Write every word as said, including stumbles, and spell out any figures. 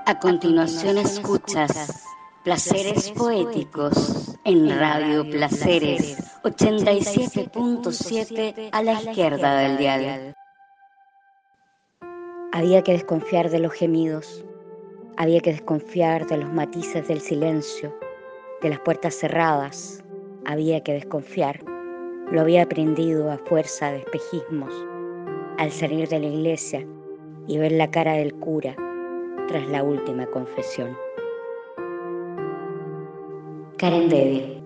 A continuación escuchas Placeres Poéticos en Radio Placeres ochenta y siete punto siete a la izquierda del dial. Había que desconfiar de los gemidos, había que desconfiar de los matices del silencio, de las puertas cerradas, había que desconfiar. Lo había aprendido a fuerza de espejismos, al salir de la iglesia y ver la cara del cura tras la última confesión. Karen Dede.